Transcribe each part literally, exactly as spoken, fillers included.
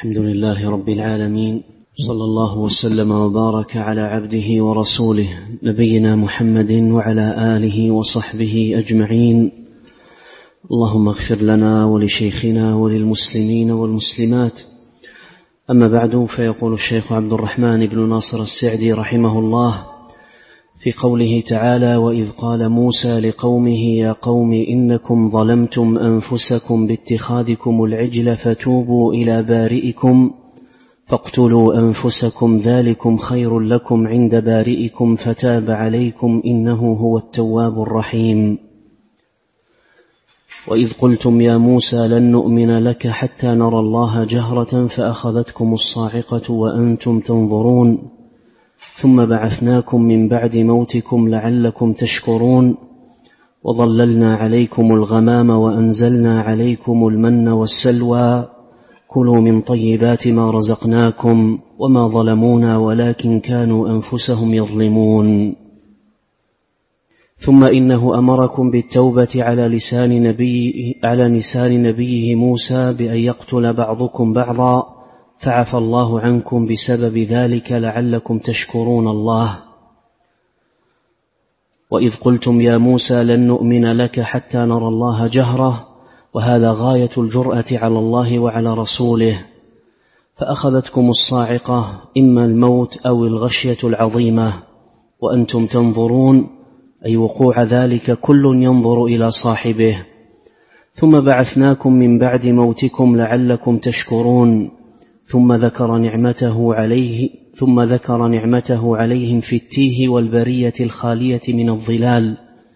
الحمد لله رب العالمين، صلى الله وسلم وبارك على عبده ورسوله نبينا محمد وعلى آله وصحبه أجمعين. اللهم اغفر لنا ولشيخنا وللمسلمين والمسلمات. أما بعد، فيقول الشيخ عبد الرحمن بن ناصر السعدي رحمه الله في قوله تعالى: وإذ قال موسى لقومه يا قوم إنكم ظلمتم أنفسكم باتخاذكم العجل فتوبوا إلى بارئكم فاقتلوا أنفسكم ذلكم خير لكم عند بارئكم فتاب عليكم إنه هو التواب الرحيم. وإذ قلتم يا موسى لن نؤمن لك حتى نرى الله جهرة فأخذتكم الصاعقة وأنتم تنظرون ثم بعثناكم من بعد موتكم لعلكم تشكرون وظللنا عليكم الغمام وأنزلنا عليكم المن والسلوى كلوا من طيبات ما رزقناكم وما ظلمونا ولكن كانوا أنفسهم يظلمون. ثم إنه أمركم بالتوبة على لسان نبيه, على لسان نبيه موسى بأن يقتل بعضكم بعضا فعفى الله عنكم بسبب ذلك لعلكم تشكرون الله. وإذ قلتم يا موسى لن نؤمن لك حتى نرى الله جهرة، وهذا غاية الجرأة على الله وعلى رسوله، فأخذتكم الصاعقة إما الموت أو الغشية العظيمة وأنتم تنظرون، أي وقوع ذلك كل ينظر إلى صاحبه. ثم بعثناكم من بعد موتكم لعلكم تشكرون، ثم ذكر نعمته عليه ثم ذكر نعمته عليهم في التيه والبرية الخالية من الظلال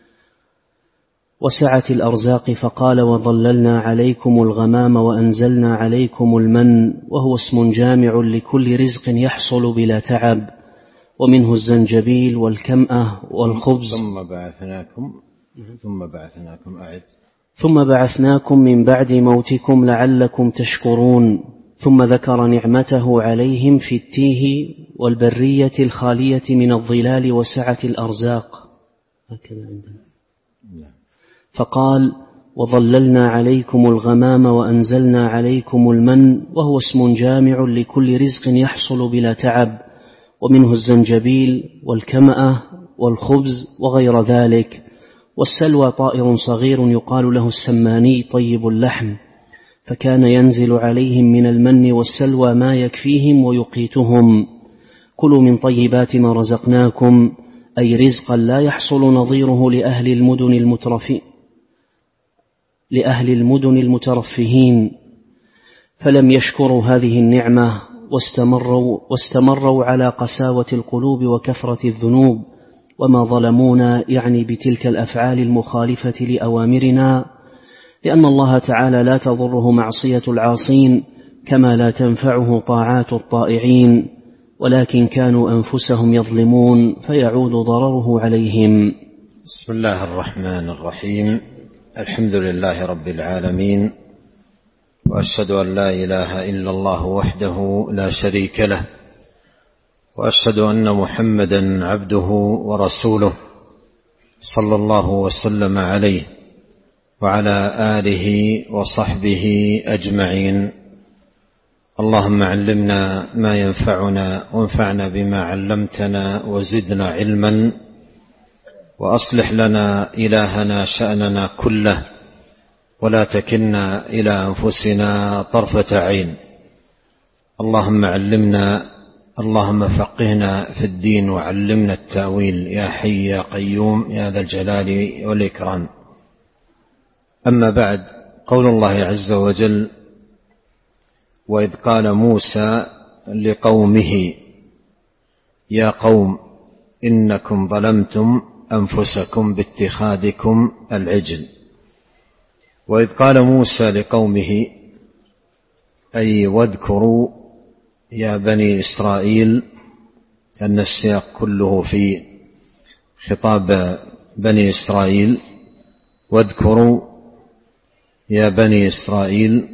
وسعة الأرزاق، فقال وظللنا عليكم الغمام وأنزلنا عليكم المن، وهو اسم جامع لكل رزق يحصل بلا تعب، ومنه الزنجبيل والكمأة والخبز. ثم بعثناكم ثم بعثناكم أعد ثم بعثناكم من بعد موتكم لعلكم تشكرون، ثم ذكر نعمته عليهم في التيه والبرية الخالية من الظلال وسعة الأرزاق، هكذا عندنا. فقال وظللنا عليكم الغمام وأنزلنا عليكم المن، وهو اسم جامع لكل رزق يحصل بلا تعب، ومنه الزنجبيل والكمأة والخبز وغير ذلك. والسلوى طائر صغير يقال له السماني طيب اللحم، فكان ينزل عليهم من المن والسلوى ما يكفيهم ويقيتهم. كلوا من طيبات ما رزقناكم، أي رزقا لا يحصل نظيره لأهل المدن المترفين لأهل المدن المترفهين، فلم يشكروا هذه النعمة واستمروا, واستمروا على قساوة القلوب وكثرة الذنوب، وما ظلمونا يعني بتلك الأفعال المخالفة لأوامرنا، لأن الله تعالى لا تضره معصية العاصين كما لا تنفعه طاعات الطائعين، ولكن كانوا أنفسهم يظلمون فيعود ضرره عليهم. بسم الله الرحمن الرحيم. الحمد لله رب العالمين، وأشهد أن لا إله إلا الله وحده لا شريك له، وأشهد أن محمدا عبده ورسوله صلى الله وسلم عليه وعلى آله وصحبه أجمعين. اللهم علمنا ما ينفعنا وانفعنا بما علمتنا وزدنا علما، وأصلح لنا إلهنا شأننا كله، ولا تكلنا إلى أنفسنا طرفة عين. اللهم علمنا اللهم فقهنا في الدين وعلمنا التأويل يا حي يا قيوم يا ذا الجلال والإكرام. أما بعد، قول الله عز وجل: وإذ قال موسى لقومه يا قوم إنكم ظلمتم أنفسكم باتخاذكم العجل. وإذ قال موسى لقومه أي واذكروا يا بني إسرائيل، أن السياق كله في خطاب بني إسرائيل. واذكروا يا بني إسرائيل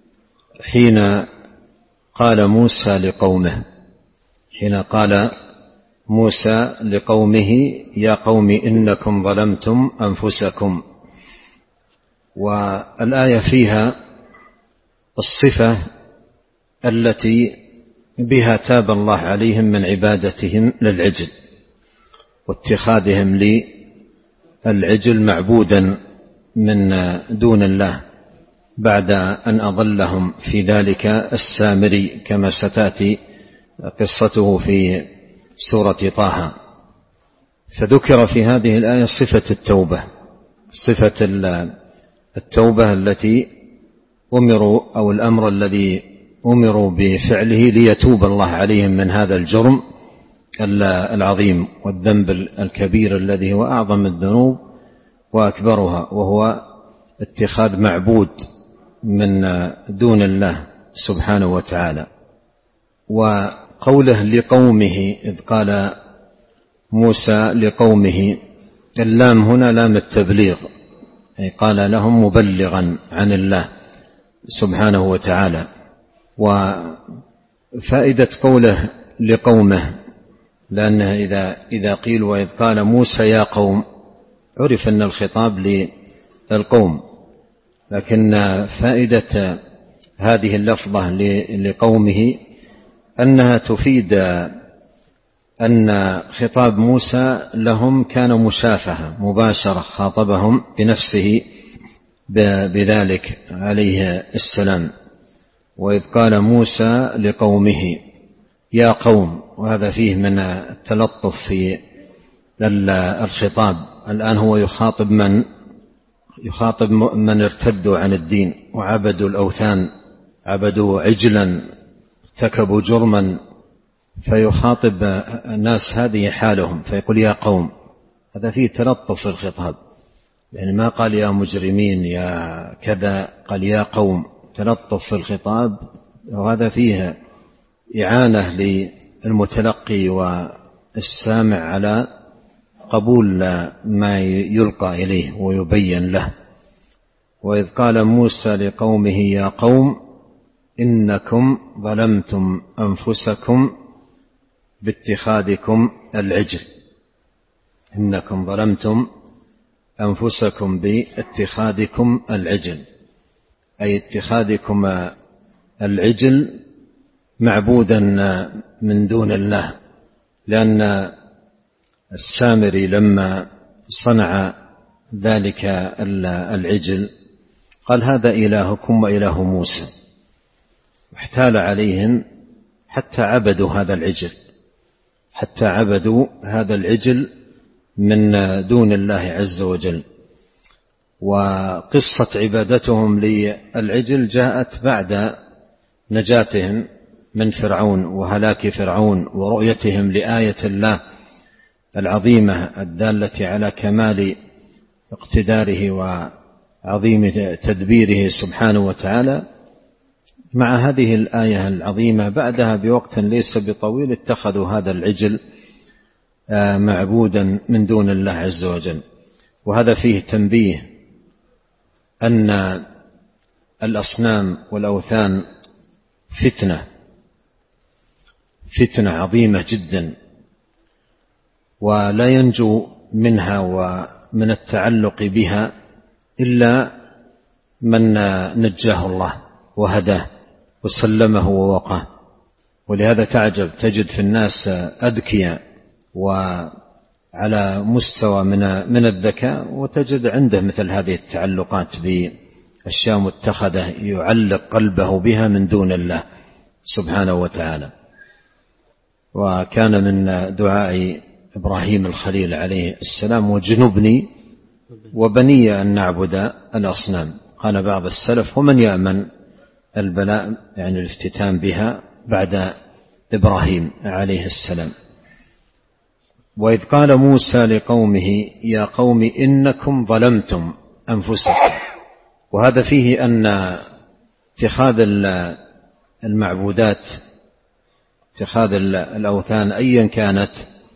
حين قال موسى لقومه حين قال موسى لقومه يا قوم إنكم ظلمتم أنفسكم. والآية فيها الصفة التي بها تاب الله عليهم من عبادتهم للعجل واتخاذهم للعجل معبودا من دون الله بعد أن أضلهم في ذلك السامري كما ستأتي قصته في سورة طه. فذكر في هذه الآية صفة التوبة، صفة التوبة التي أمروا أو الأمر الذي أمروا بفعله ليتوب الله عليهم من هذا الجرم العظيم والذنب الكبير الذي هو أعظم الذنوب وأكبرها، وهو اتخاذ معبود من دون الله سبحانه وتعالى. وقوله لقومه إذ قال موسى لقومه، اللام هنا لام التبليغ، أي قال لهم مبلغا عن الله سبحانه وتعالى. وفائدة قوله لقومه لأنه إذا, إذا قيل وإذ قال موسى يا قوم عرف أن الخطاب للقوم، لكن فائدة هذه اللفظة لقومه أنها تفيد أن خطاب موسى لهم كان مشافهة مباشرة، خاطبهم بنفسه بذلك عليه السلام. وإذ قال موسى لقومه يا قوم، وهذا فيه من التلطف في الخطاب. الآن هو يخاطب من يخاطب من ارتدوا عن الدين وعبدوا الأوثان، عبدوا عجلا، ارتكبوا جرما، فيخاطب الناس هذه حالهم فيقول يا قوم. هذا فيه تلطف في الخطاب، يعني ما قال يا مجرمين يا كذا، قال يا قوم، تلطف في الخطاب. وهذا فيه إعانة للمتلقي والسامع على قبول ما يلقى إليه ويبين له. وإذ قال موسى لقومه يا قوم إنكم ظلمتم أنفسكم باتخاذكم العجل، إنكم ظلمتم أنفسكم باتخاذكم العجل، أي اتخاذكم العجل معبودا من دون الله. لأن السامري لما صنع ذلك العجل قال هذا إلهكم وإله موسى، واحتال عليهم حتى عبدوا هذا العجل، حتى عبدوا هذا العجل من دون الله عز وجل. وقصة عبادتهم للعجل جاءت بعد نجاتهم من فرعون وهلاك فرعون ورؤيتهم لآية الله العظيمة الدالة على كمال اقتداره وعظيم تدبيره سبحانه وتعالى. مع هذه الآية العظيمة بعدها بوقت ليس بطويل اتخذوا هذا العجل معبودا من دون الله عز وجل. وهذا فيه تنبيه أن الأصنام والأوثان فتنة فتنة عظيمة جدا، ولا ينجو منها ومن التعلق بها إلا من نجاه الله وهداه وسلمه ووقاه. ولهذا تعجب تجد في الناس أذكياء وعلى مستوى من من الذكاء، وتجد عنده مثل هذه التعلقات بأشياء متخذة يعلق قلبه بها من دون الله سبحانه وتعالى. وكان من دعاء إبراهيم الخليل عليه السلام وجنبني وبني أن نعبد الأصنام. قال بعض السلف ومن يأمن البلاء يعني الافتتان بها بعد إبراهيم عليه السلام. وإذ قال موسى لقومه يا قوم إنكم ظلمتم أنفسكم. وهذا فيه أن اتخاذ المعبودات، اتخاذ الأوثان أيا كانت،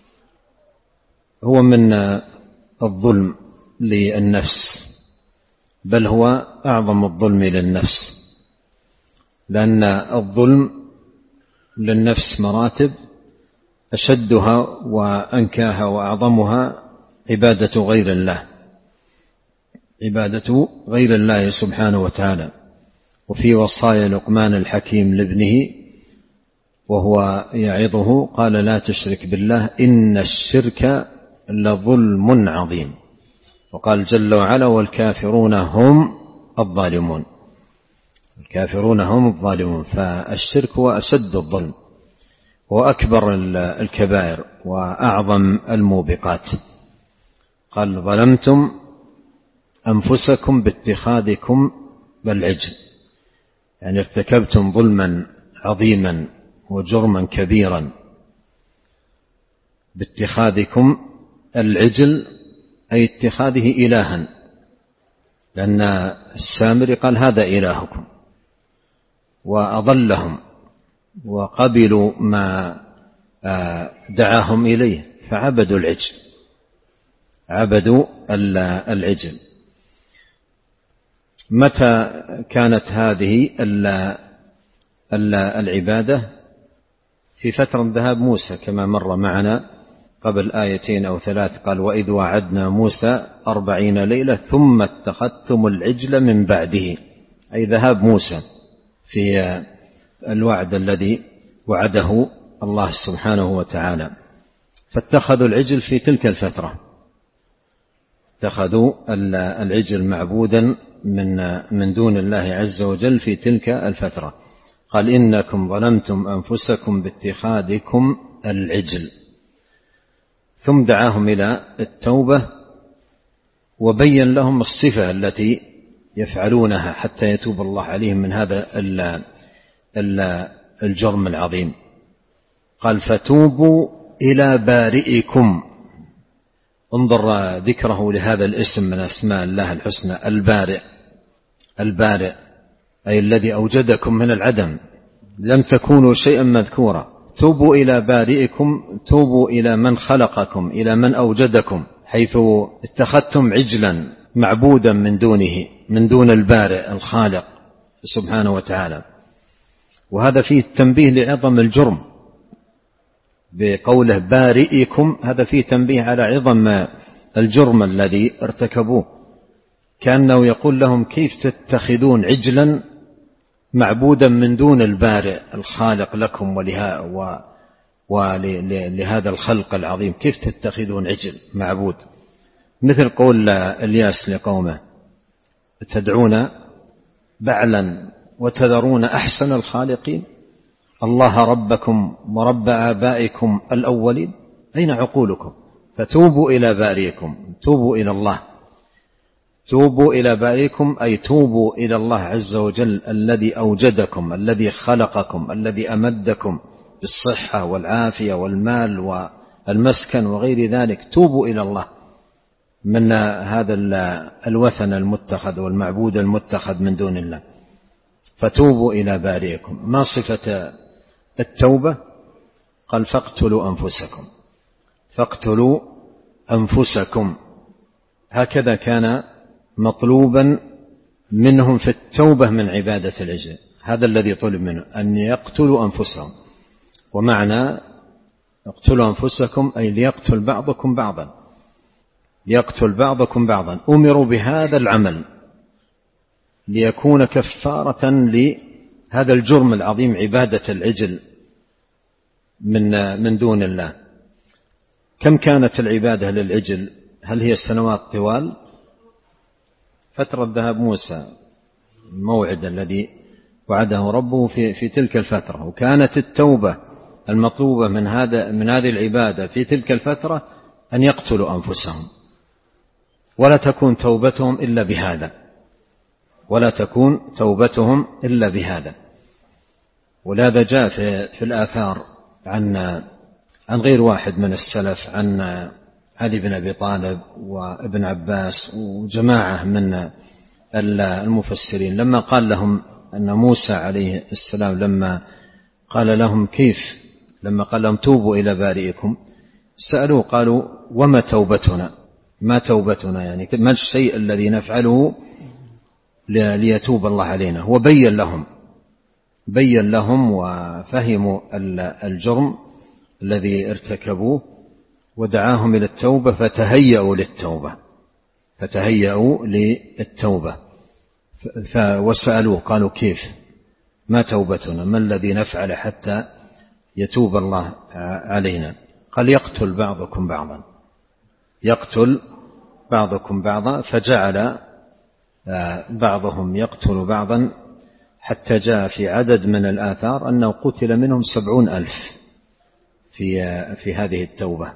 هو من الظلم للنفس، بل هو أعظم الظلم للنفس، لأن الظلم للنفس مراتب، أشدها وأنكاها وأعظمها عبادة غير الله، عبادة غير الله سبحانه وتعالى. وفي وصايا لقمان الحكيم لابنه وهو يعظه قال لا تشرك بالله إن الشرك لظلم عظيم. وقال جل وعلا والكافرون هم الظالمون، الكافرون هم الظالمون. فالشرك هو أشد الظلم وأكبر الكبائر وأعظم الموبقات. قال ظلمتم أنفسكم باتخاذكم بالعجل، يعني ارتكبتم ظلما عظيما وجرما كبيرا باتخاذكم العجل، أي اتخاذه إلها، لأن السامري قال هذا إلهكم، وأضلهم وقبلوا ما دعاهم إليه فعبدوا العجل، عبدوا العجل. متى كانت هذه العبادة؟ في فترة ذهاب موسى كما مر معنا قبل آيتين أو ثلاث. قال وإذ وعدنا موسى أربعين ليلة ثم اتخذتم العجل من بعده، أي ذهاب موسى في الوعد الذي وعده الله سبحانه وتعالى. فاتخذوا العجل في تلك الفترة، اتخذوا العجل معبودا من من دون الله عز وجل في تلك الفترة. قال إنكم ظلمتم أنفسكم باتخاذكم العجل، ثم دعاهم إلى التوبة وبين لهم الصفة التي يفعلونها حتى يتوب الله عليهم من هذا الجرم العظيم. قال فتوبوا إلى بارئكم. انظر ذكره لهذا الاسم من أسماء الله الحسنى، البارئ. البارئ أي الذي أوجدكم من العدم، لم تكونوا شيئا مذكورا. توبوا إلى بارئكم، توبوا إلى من خلقكم، إلى من أوجدكم، حيث اتخذتم عجلا معبودا من دونه، من دون البارئ الخالق سبحانه وتعالى. وهذا فيه التنبيه لعظم الجرم بقوله بارئكم، هذا فيه تنبيه على عظم الجرم الذي ارتكبوه، كأنه يقول لهم كيف تتخذون عجلا معبودا من دون البارئ الخالق لكم ولهذا الخلق العظيم، كيف تتخذون عجل معبود؟ مثل قول الياس لقومه تدعون بعلا وتذرون أحسن الخالقين، الله ربكم ورب آبائكم الأولين، أين عقولكم؟ فتوبوا إلى بارئكم، توبوا إلى الله، توبوا إلى بارئكم أي توبوا إلى الله عز وجل الذي أوجدكم، الذي خلقكم، الذي أمدكم بالصحة والعافية والمال والمسكن وغير ذلك. توبوا إلى الله من هذا الوثن المتخذ والمعبود المتخذ من دون الله. فتوبوا إلى بارئكم. ما صفة التوبة؟ قال فاقتلوا أنفسكم، فاقتلوا أنفسكم. هكذا كان مطلوبا منهم في التوبة من عبادة العجل، هذا الذي طلب منه أن يقتلوا أنفسهم. ومعنى اقتلوا أنفسكم أي ليقتل بعضكم بعضا، يقتل بعضكم بعضا. أمروا بهذا العمل ليكون كفارة لهذا الجرم العظيم، عبادة العجل من من دون الله. كم كانت العبادة للعجل؟ هل هي سنوات طوال؟ فترة ذهاب موسى، الموعد الذي وعده ربه في في تلك الفترة. وكانت التوبة المطلوبة من هذا من هذه العبادة في تلك الفترة أن يقتلوا أنفسهم، ولا تكون توبتهم إلا بهذا، ولا تكون توبتهم إلا بهذا. ولهذا جاء في, في الآثار عن عن غير واحد من السلف، عن علي بن أبي طالب وابن عباس وجماعة من المفسرين، لما قال لهم أن موسى عليه السلام لما قال لهم كيف، لما قال لهم توبوا إلى بارئكم، سألوه قالوا وما توبتنا، ما توبتنا، يعني ما الشيء الذي نفعله ليتوب الله علينا. هو بين لهم بين لهم وفهموا الجرم الذي ارتكبوه ودعاهم إلى التوبة، فتهيأوا للتوبة فتهيأوا للتوبة وسألوه قالوا كيف، ما توبتنا، ما الذي نفعل حتى يتوب الله علينا. قال يقتل بعضكم بعضا، يقتل بعضكم بعضا، فجعل بعضهم يقتل بعضا حتى جاء في عدد من الآثار أنه قتل منهم سبعون ألف في, في هذه التوبة.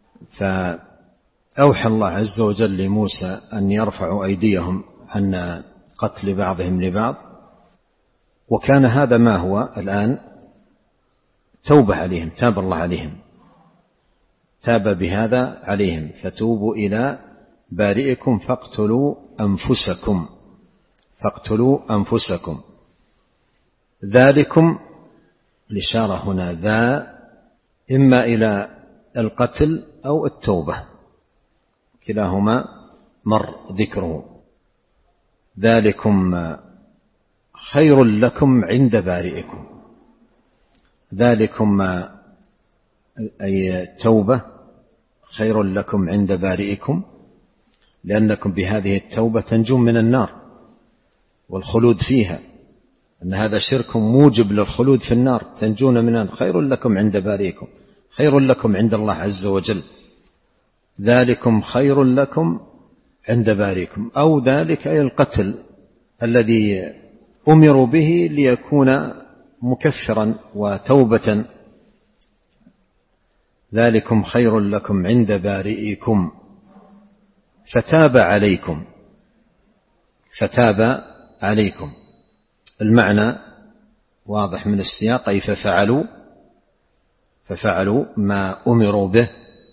فأوحى الله عز وجل لموسى أن يرفعوا أيديهم عن قتل بعضهم لبعض، وكان هذا ما هو الآن توبة عليهم، تاب الله عليهم، تاب بهذا عليهم. فتوبوا إلى بارئكم فاقتلوا أنفسكم، فاقتلوا أنفسكم. ذلكم الإشارة هنا ذا إما إلى القتل أو التوبة، كلاهما مر ذكره. ذلكم خير لكم عند بارئكم، ذلكم أي التوبة خير لكم عند بارئكم، لأنكم بهذه التوبة تنجون من النار والخلود فيها، أن هذا شرك موجب للخلود في النار، تنجون من النار. خير لكم عند بارئكم، خير لكم عند الله عز وجل. ذلكم خير لكم عند بارئكم، أو ذلك أي القتل الذي أمروا به ليكون مكفرا وتوبة. ذلكم خير لكم عند بارئكم فتاب عليكم، فتاب عليكم. المعنى واضح من السياق، أي ففعلوا ففعلوا ما أمروا به،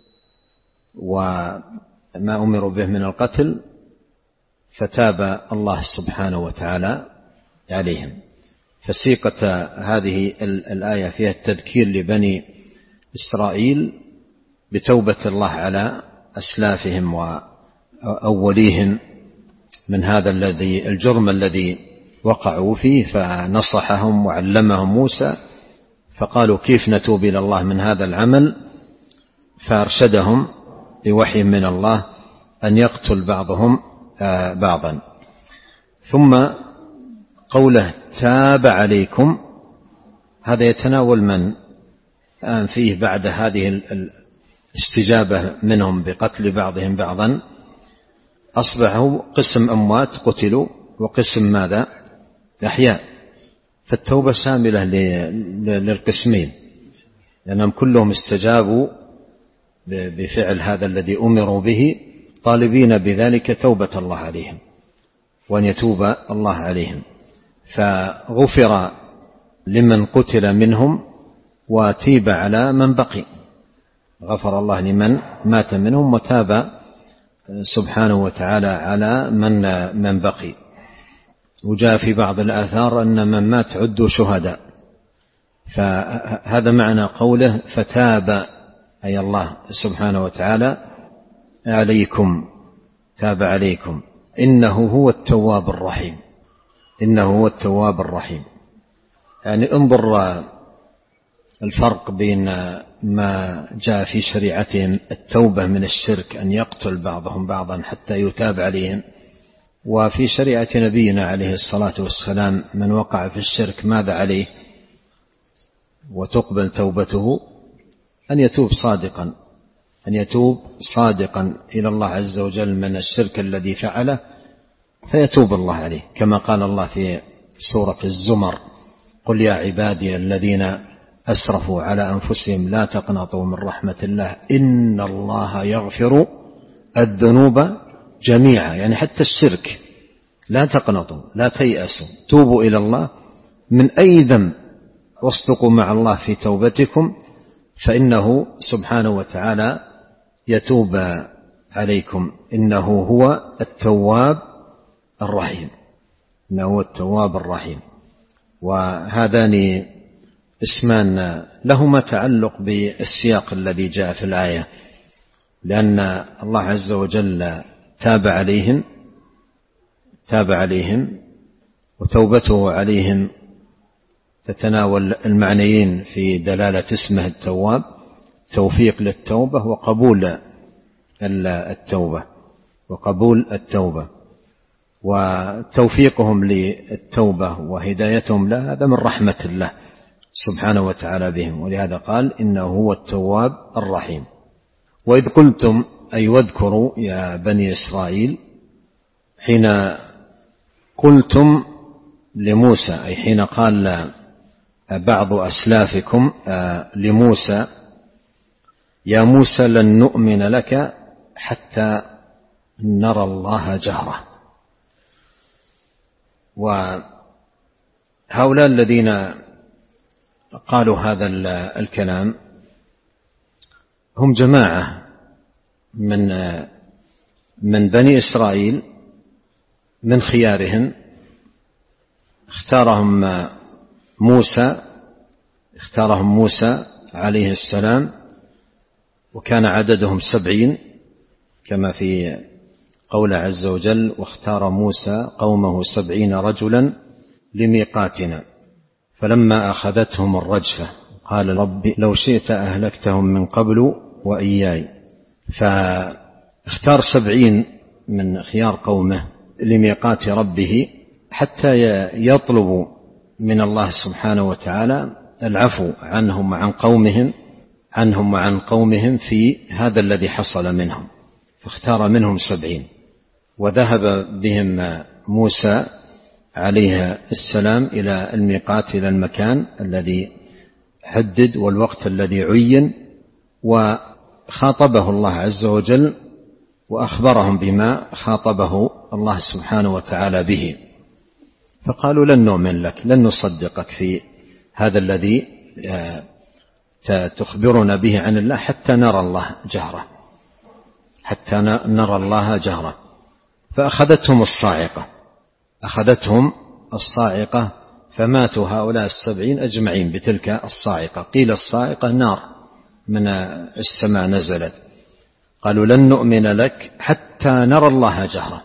وما أمروا به من القتل، فتاب الله سبحانه وتعالى عليهم. فسيقة هذه الآية فيها التذكير لبني إسرائيل بتوبة الله على أسلافهم وأوليهم من هذا الذي الجرم الذي وقعوا فيه، فنصحهم وعلمهم موسى، فقالوا كيف نتوب إلى الله من هذا العمل، فأرشدهم بوحي من الله أن يقتل بعضهم بعضا. ثم قوله تاب عليكم، هذا يتناول من الآن فيه بعد هذه الاستجابة منهم بقتل بعضهم بعضا أصبحوا قسم أموات قتلوا وقسم ماذا أحياء. فالتوبة شاملة للقسمين، لأنهم كلهم استجابوا بفعل هذا الذي أمروا به، طالبين بذلك توبة الله عليهم وأن يتوب الله عليهم. فغفر لمن قتل منهم وتيب على من بقي، غفر الله لمن مات منهم وتاب سبحانه وتعالى على من من بقي. وجاء في بعض الآثار أن من مات عدوا شهداء. فهذا معنى قوله فتاب، أي الله سبحانه وتعالى عليكم، تاب عليكم، إنه هو التواب الرحيم، إنه هو التواب الرحيم. يعني انظر الفرق بين ما جاء في شريعتهم التوبة من الشرك أن يقتل بعضهم بعضا حتى يتاب عليهم، وفي شريعة نبينا عليه الصلاة والسلام من وقع في الشرك ماذا عليه وتقبل توبته؟ أن يتوب صادقا، أن يتوب صادقا إلى الله عز وجل من الشرك الذي فعله فيتوب الله عليه، كما قال الله في سورة الزمر قل يا عبادي الذين أسرفوا على أنفسهم لا تقنطوا من رحمة الله إن الله يغفر الذنوب جميعا. يعني حتى الشرك لا تقنطوا، لا تيأسوا، توبوا إلى الله من أي ذنب واصدقوا مع الله في توبتكم فإنه سبحانه وتعالى يتوب عليكم، إنه هو التواب الرحيم، إنه هو التواب الرحيم. وهذان اسمان لهما تعلق بالسياق الذي جاء في الآية، لأن الله عز وجل تاب عليهم تاب عليهم وتوبته عليهم تتناول المعنيين في دلالة اسمه التواب، توفيق للتوبة وقبول التوبة وقبول التوبة وتوفيقهم للتوبة وهدايتهم لها، هذا من رحمة الله سبحانه وتعالى بهم، ولهذا قال إنه هو التواب الرحيم. وإذ قلتم أي واذكروا يا بني إسرائيل حين قلتم لموسى، أي حين قال بعض أسلافكم لموسى يا موسى لن نؤمن لك حتى نرى الله جهرة. وهؤلاء الذين قالوا هذا الكلام هم جماعة من من بني إسرائيل من خيارهم، اختارهم موسى اختارهم موسى عليه السلام، وكان عددهم سبعين كما في قول عز وجل واختار موسى قومه سبعين رجلا لميقاتنا فلما أخذتهم الرجفة قال ربي لو شئت أهلكتهم من قبل وإياي. فاختار سبعين من خيار قومه لميقات ربه حتى يطلبوا من الله سبحانه وتعالى العفو عنهم وعن قومهم عنهم وعن قومهم في هذا الذي حصل منهم، فاختار منهم سبعين. وذهب بهم موسى عليه السلام إلى الميقات، إلى المكان الذي حدد والوقت الذي عين، وخاطبه الله عز وجل وأخبرهم بما خاطبه الله سبحانه وتعالى به، فقالوا لن نؤمن لك، لن نصدقك في هذا الذي تخبرنا به عن الله حتى نرى الله جهرة حتى نرى الله جهرة. فأخذتهم الصاعقة أخذتهم الصاعقة فماتوا هؤلاء السبعين أجمعين بتلك الصاعقة. قيل الصاعقة نار من السماء نزلت. قالوا لن نؤمن لك حتى نرى الله جهرة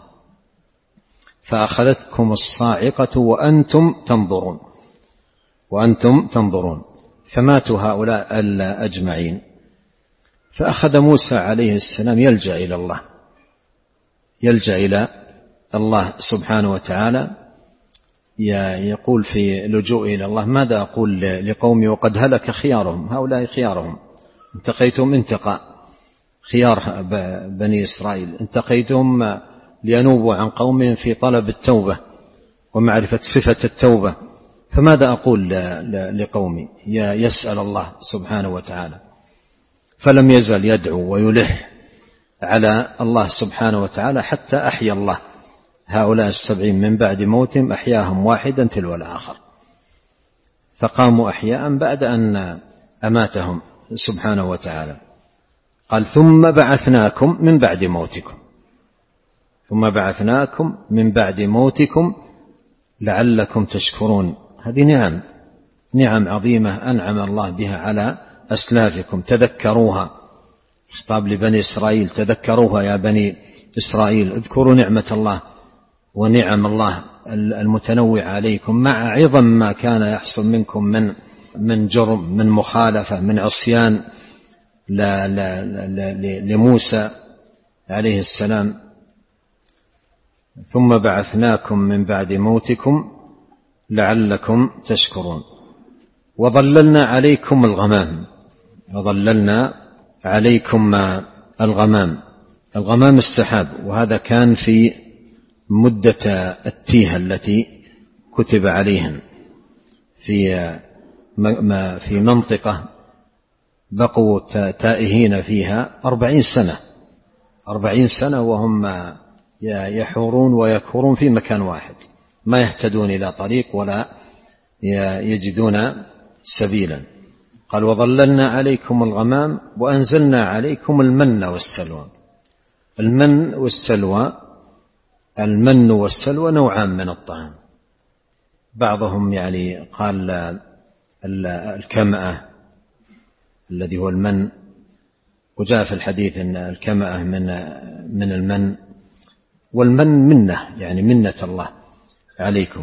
فأخذتكم الصاعقة وأنتم تنظرون وأنتم تنظرون فماتوا هؤلاء أجمعين. فأخذ موسى عليه السلام يلجأ إلى الله يلجأ إلى الله سبحانه وتعالى، يقول في لجوء إلى الله ماذا أقول لقومي وقد هلك خيارهم، هؤلاء خيارهم انتقيتهم انتقاء خيار بني إسرائيل، انتقيتهم لينوبوا عن قومهم في طلب التوبة ومعرفة صفة التوبة، فماذا أقول لقومي؟ يسأل الله سبحانه وتعالى. فلم يزل يدعو ويلح على الله سبحانه وتعالى حتى أحيا الله هؤلاء السبعين من بعد موتهم، أحياهم واحدا تلو الآخر، فقاموا أحياء بعد أن أماتهم سبحانه وتعالى. قال ثم بعثناكم من بعد موتكم ثم بعثناكم من بعد موتكم لعلكم تشكرون. هذه نعم نعم عظيمة أنعم الله بها على أسلافكم، تذكروها. خطاب لبني إسرائيل تذكروها يا بني إسرائيل، اذكروا نعمة الله ونعم الله المتنوع عليكم مع عظم ما كان يحصل منكم من من جرم، من مخالفة، من عصيان لا لا لا لموسى عليه السلام. ثم بعثناكم من بعد موتكم لعلكم تشكرون. وظللنا عليكم الغمام وظللنا عليكم الغمام الغمام السحاب، وهذا كان في مدة التيهة التي كتب عليهم في في منطقة بقوا تائهين فيها أربعين سنة أربعين سنة وهم يحورون ويكفرون في مكان واحد، ما يهتدون إلى طريق ولا يجدون سبيلا. قال وظللنا عليكم الغمام وأنزلنا عليكم المن والسلوى. المن والسلوى المن والسلوى نوعان من الطعام، بعضهم يعني قال الكمأة الذي هو المن، وجاء في الحديث أن الكمأة من من المن، والمن منة يعني منة الله عليكم.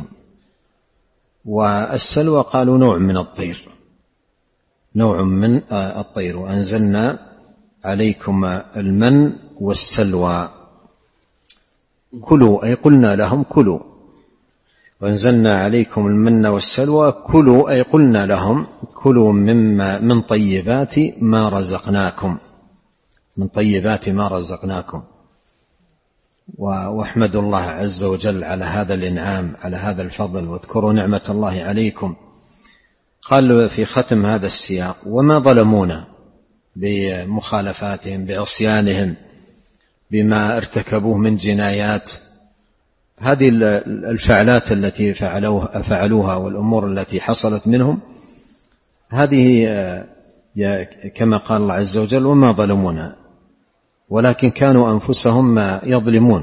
والسلوى قالوا نوع من الطير نوع من الطير. وأنزلنا عليكم المن والسلوى كلوا، أي قلنا لهم كلوا. وأنزلنا عليكم المن والسلوى كلوا، أي قلنا لهم كلوا مما من طيبات ما رزقناكم، من طيبات ما رزقناكم، واحمدوا الله عز وجل على هذا الإنعام، على هذا الفضل، واذكروا نعمة الله عليكم. قال في ختم هذا السياق: وما ظلمونا بمخالفاتهم، بعصيانهم، بما ارتكبوه من جنايات. هذه الفعلات التي فعلوها, فعلوها والأمور التي حصلت منهم، هذه كما قال الله عز وجل: وما ظلمونا ولكن كانوا أنفسهم يظلمون،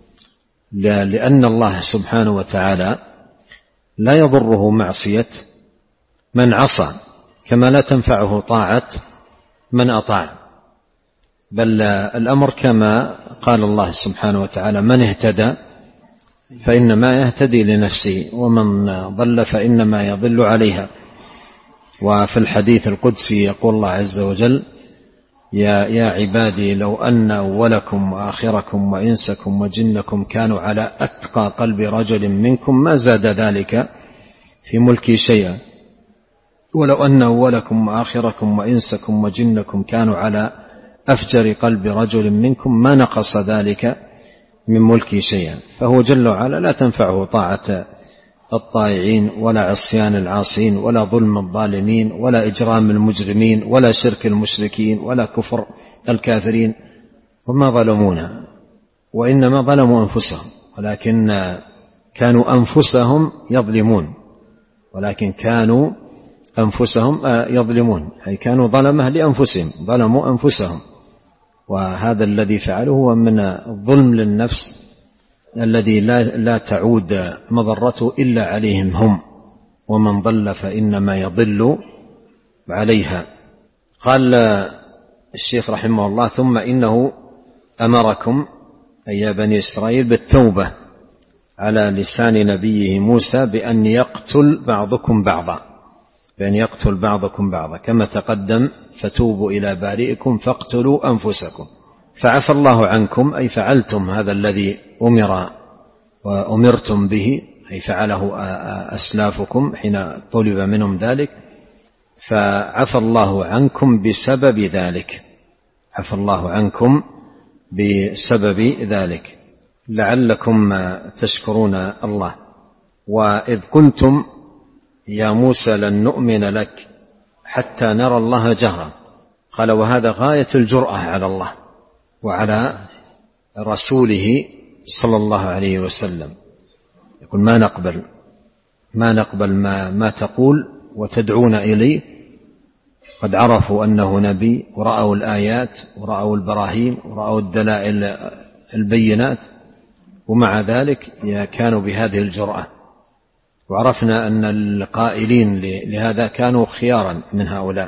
لأن الله سبحانه وتعالى لا يضره معصية من عصى، كما لا تنفعه طاعة من أطاع، بل الأمر كما قال الله سبحانه وتعالى: من اهتدى فإنما يهتدي لنفسه، ومن ضل فإنما يضل عليها. وفي الحديث القدسي يقول الله عز وجل: يا, يا عبادي لو أن أولكم وآخركم وإنسكم وجنكم كانوا على أتقى قلب رجل منكم ما زاد ذلك في ملكي شيئا، ولو أن أولكم وآخركم وإنسكم وجنكم كانوا على أفجر قلب رجل منكم ما نقص ذلك من ملكي شيئا. فهو جل وعلا لا تنفعه طاعة الطائعين، ولا عصيان العاصين، ولا ظلم الظالمين، ولا إجرام المجرمين، ولا شرك المشركين، ولا كفر الكافرين. وما ظلمونا، وإنما ظلموا أنفسهم، ولكن كانوا أنفسهم يظلمون، ولكن كانوا أنفسهم يظلمون، أي كانوا ظلمة لأنفسهم، ظلموا أنفسهم. وهذا الذي فعلوه هو من الظلم للنفس الذي لا, لا تعود مضرته إلا عليهم هم، ومن ضل فإنما يضل عليها. قال الشيخ رحمه الله: ثم إنه أمركم أي يا بني إسرائيل بالتوبة على لسان نبيه موسى بأن يقتل بعضكم بعضا، بأن يقتل بعضكم بعضا كما تقدم: فتوبوا إلى بارئكم فاقتلوا أنفسكم. فعفى الله عنكم، أي فعلتم هذا الذي أمر وأمرتم به، أي فعله أسلافكم حين طلب منهم ذلك، فعفى الله عنكم بسبب ذلك، عفى الله عنكم بسبب ذلك لعلكم تشكرون الله. وإذ قلتم يا موسى لن نؤمن لك حتى نرى الله جهرا، قال: وهذا غاية الجرأة على الله وعلى رسوله صلى الله عليه وسلم. يقول: ما نقبل ما نقبل ما, ما تقول وتدعون إليه. قد عرفوا أنه نبي، ورأوا الآيات، ورأوا البراهين، ورأوا الدلائل البينات، ومع ذلك كانوا بهذه الجرأة. وعرفنا أن القائلين لهذا كانوا خيارا من هؤلاء،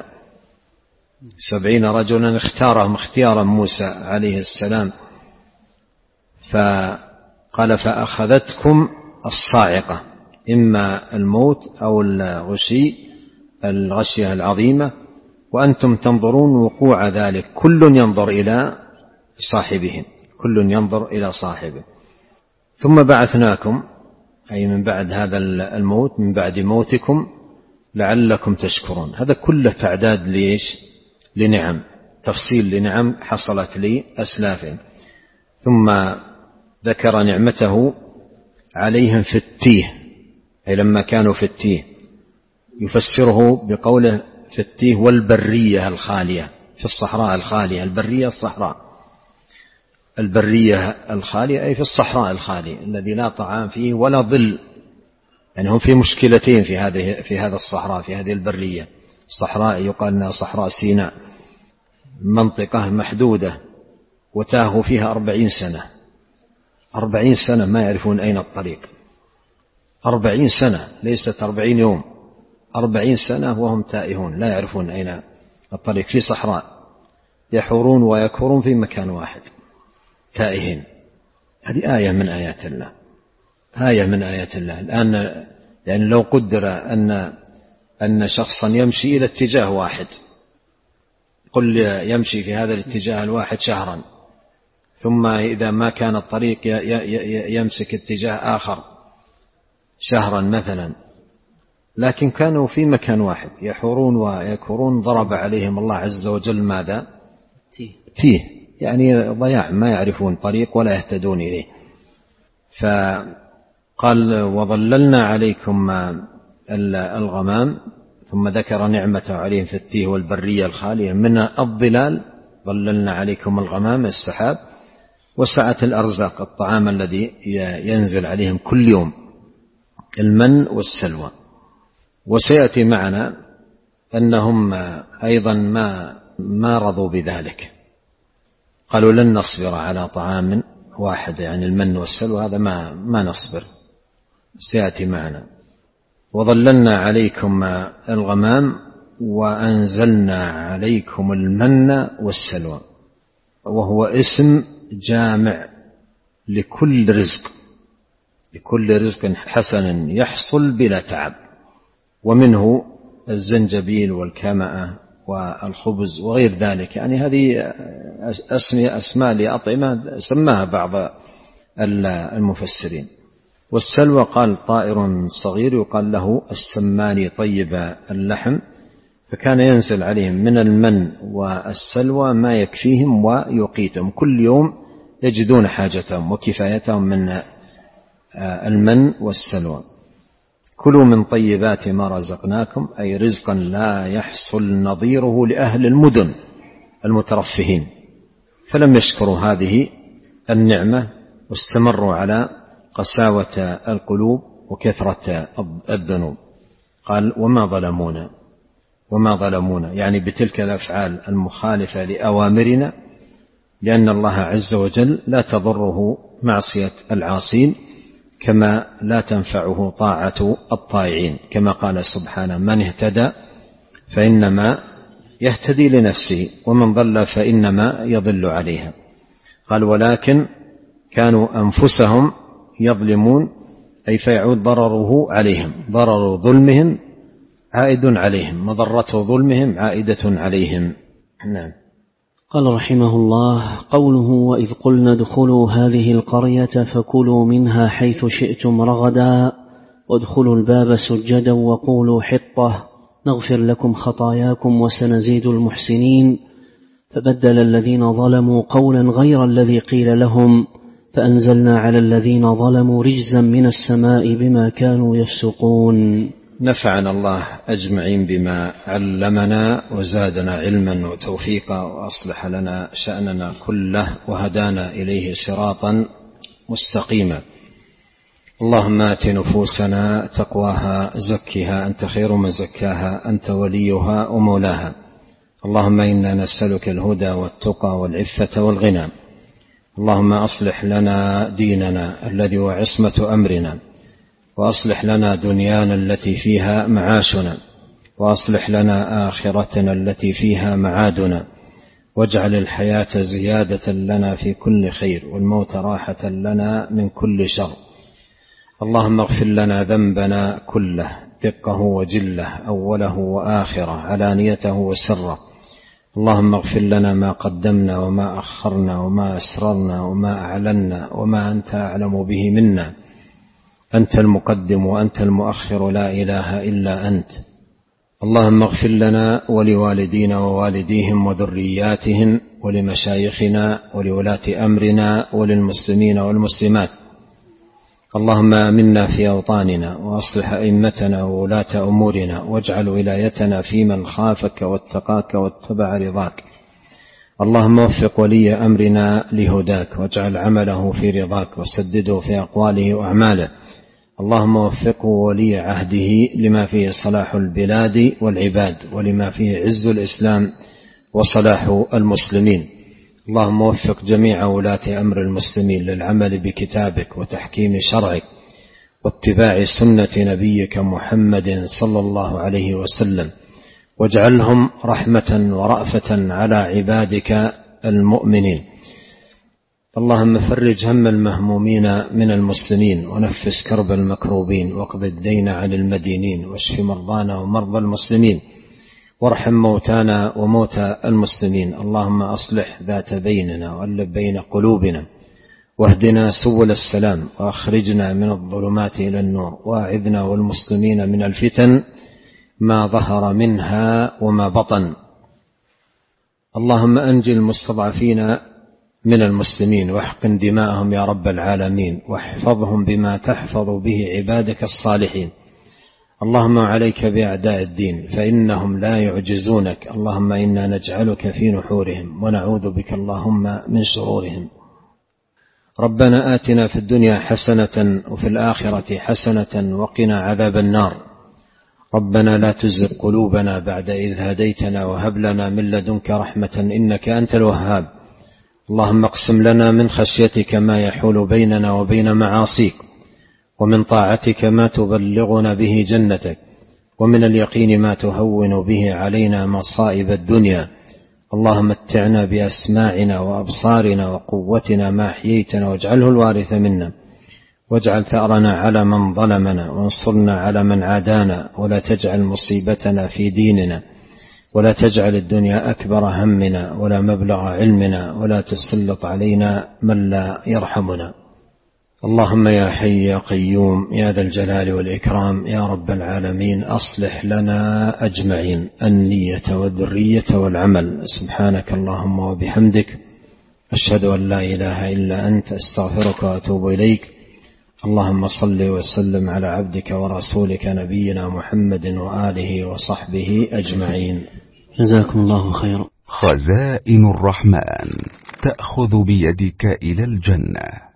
سبعين رجلا اختارهم اختيارا موسى عليه السلام. فقال: فأخذتكم الصاعقة، إما الموت أو الغشي، الغشية العظيمة، وأنتم تنظرون وقوع ذلك، كل ينظر إلى صاحبه، كل ينظر إلى صاحبه. ثم بعثناكم، أي من بعد هذا الموت، من بعد موتكم، لعلكم تشكرون. هذا كله تعداد ليش؟ لنعم، تفصيل لنعم حصلت لأسلافهم. ثم ذكر نعمته عليهم في التيه، أي لما كانوا في التيه، يفسره بقوله في التيه والبرية الخالية، في الصحراء الخالية. البرية الصحراء، البرية الخالية أي في الصحراء الخالية الذي لا طعام فيه ولا ظل. يعني هم في مشكلتين في هذه في هذا الصحراء، في هذه البرية. الصحراء يقال أنها صحراء سيناء، منطقة محدودة، وتاهوا فيها أربعين سنة، أربعين سنة ما يعرفون أين الطريق، أربعين سنة، ليست أربعين يوم، أربعين سنة وهم تائهون لا يعرفون أين الطريق، في صحراء يحورون ويكورون في مكان واحد تائهين. هذه آية من آيات الله، آية من آيات الله. الآن يعني لو قدر أن أن شخصا يمشي إلى اتجاه واحد، قل يمشي في هذا الاتجاه الواحد شهرا، ثم إذا ما كان الطريق يمسك اتجاه آخر، شهرا مثلا، لكن كانوا في مكان واحد يحورون ويكفرون، ضرب عليهم الله عز وجل ماذا؟ تيه، يعني ضياع، ما يعرفون طريق ولا يهتدون إليه. فقال وظللنا عليكم الغمام، ثم ذكر نعمته عليهم في التيه والبرية الخالية من الظلال. ظللنا عليكم الغمام السحاب، وسعة الأرزاق الطعام الذي ينزل عليهم كل يوم، المن والسلوى. وسيأتي معنا أنهم أيضا ما ما رضوا بذلك، قالوا لن نصبر على طعام واحد، يعني المن والسلوى هذا ما ما نصبر. سيأتي معنا. وظللنا عليكم الغمام وأنزلنا عليكم المن والسلوى، وهو اسم جامع لكل رزق، لكل رزق حسن يحصل بلا تعب، ومنه الزنجبيل والكمأة والخبز وغير ذلك. يعني هذه أسماء لأطعمة سماها بعض المفسرين. والسلوى قال طائر صغير يقال له السماني طيب اللحم، فكان ينزل عليهم من المن والسلوى ما يكفيهم ويقيتهم، كل يوم يجدون حاجتهم وكفايتهم من المن والسلوى. كلوا من طيبات ما رزقناكم، أي رزقا لا يحصل نظيره لأهل المدن المترفهين، فلم يشكروا هذه النعمة واستمروا على قساوة القلوب وكثرة الذنوب. قال وما ظلمونا، وما ظلمونا يعني بتلك الأفعال المخالفة لأوامرنا، لأن الله عز وجل لا تضره معصية العاصين كما لا تنفعه طاعة الطائعين، كما قال سبحانه من اهتدى فإنما يهتدي لنفسه ومن ضل فإنما يضل عليها. قال ولكن كانوا أنفسهم يظلمون، أي فيعود ضرره عليهم، ضرر ظلمهم عائد عليهم، مضرة ظلمهم عائدة عليهم. نعم. قال رحمه الله قوله وإذ قلنا ادخلوا هذه القرية فكلوا منها حيث شئتم رغدا وادخلوا الباب سجدا وقولوا حطة نغفر لكم خطاياكم وسنزيد المحسنين، فبدل الذين ظلموا قولا غير الذي قيل لهم فأنزلنا على الذين ظلموا رجزا من السماء بما كانوا يفسقون. نفعنا الله أجمعين بما علمنا وزادنا علما وتوفيقا، وأصلح لنا شأننا كله وهدانا إليه صراطا مستقيما. اللهم آت نفوسنا تقواها زكها أنت خير من زكاها أنت وليها ومولاها. اللهم إنا نسألك الهدى والتقى والعفة والغنى. اللهم أصلح لنا ديننا الذي هو عصمة أمرنا، وأصلح لنا دنيانا التي فيها معاشنا، وأصلح لنا آخرتنا التي فيها معادنا، واجعل الحياة زيادة لنا في كل خير والموت راحة لنا من كل شر. اللهم اغفر لنا ذنبنا كله دقه وجله أوله وآخره علانيته وسره. اللهم اغفر لنا ما قدمنا وما أخرنا وما أسررنا وما أعلنا وما أنت أعلم به منا، أنت المقدم وأنت المؤخر لا إله إلا أنت. اللهم اغفر لنا ولوالدينا ووالديهم وذرياتهم ولمشايخنا ولولاة أمرنا وللمسلمين والمسلمات. اللهم آمنا في أوطاننا وأصلح أئمتنا وولاة أمورنا، واجعل ولايتنا في من خافك واتقاك واتبع رضاك. اللهم وفق ولي أمرنا لهداك، واجعل عمله في رضاك، وسدده في أقواله وأعماله. اللهم وفقه ولي عهده لما فيه صلاح البلاد والعباد، ولما فيه عز الإسلام وصلاح المسلمين. اللهم وفق جميع ولاة أمر المسلمين للعمل بكتابك وتحكيم شرعك واتباع سنة نبيك محمد صلى الله عليه وسلم، واجعلهم رحمة ورأفة على عبادك المؤمنين. اللهم فرج هم المهمومين من المسلمين، ونفس كرب المكروبين، واقض الدين عن المدينين، واشف مرضانا ومرضى المسلمين، وارحم موتانا وموتى المسلمين. اللهم أصلح ذات بيننا وألف بين قلوبنا، واهدنا سبل السلام، وأخرجنا من الظلمات إلى النور، وأعذنا والمسلمين من الفتن ما ظهر منها وما بطن. اللهم أنجِ المستضعفين من المسلمين واحقن دماءهم يا رب العالمين، واحفظهم بما تحفظ به عبادك الصالحين. اللهم عليك بأعداء الدين فإنهم لا يعجزونك. اللهم إنا نجعلك في نحورهم ونعوذ بك اللهم من شرورهم. ربنا آتنا في الدنيا حسنة وفي الآخرة حسنة وقنا عذاب النار. ربنا لا تزغ قلوبنا بعد إذ هديتنا وهب لنا من لدنك رحمة إنك أنت الوهاب. اللهم اقسم لنا من خشيتك ما يحول بيننا وبين معاصيك، ومن طاعتك ما تبلغنا به جنتك، ومن اليقين ما تهون به علينا مصائب الدنيا. اللهم متعنا بأسماعنا وأبصارنا وقوتنا ما أحييتنا، واجعله الوارث منا، واجعل ثأرنا على من ظلمنا، وانصرنا على من عادانا، ولا تجعل مصيبتنا في ديننا، ولا تجعل الدنيا أكبر همنا ولا مبلغ علمنا، ولا تسلط علينا من لا يرحمنا. اللهم يا حي يا قيوم يا ذا الجلال والإكرام يا رب العالمين، أصلح لنا أجمعين النية والذرية والعمل. سبحانك اللهم وبحمدك، أشهد أن لا إله إلا أنت، أستغفرك وأتوب إليك. اللهم صل وسلم على عبدك ورسولك نبينا محمد وآله وصحبه أجمعين. جزاكم الله خيرا. خزائن الرحمن تأخذ بيدك إلى الجنة.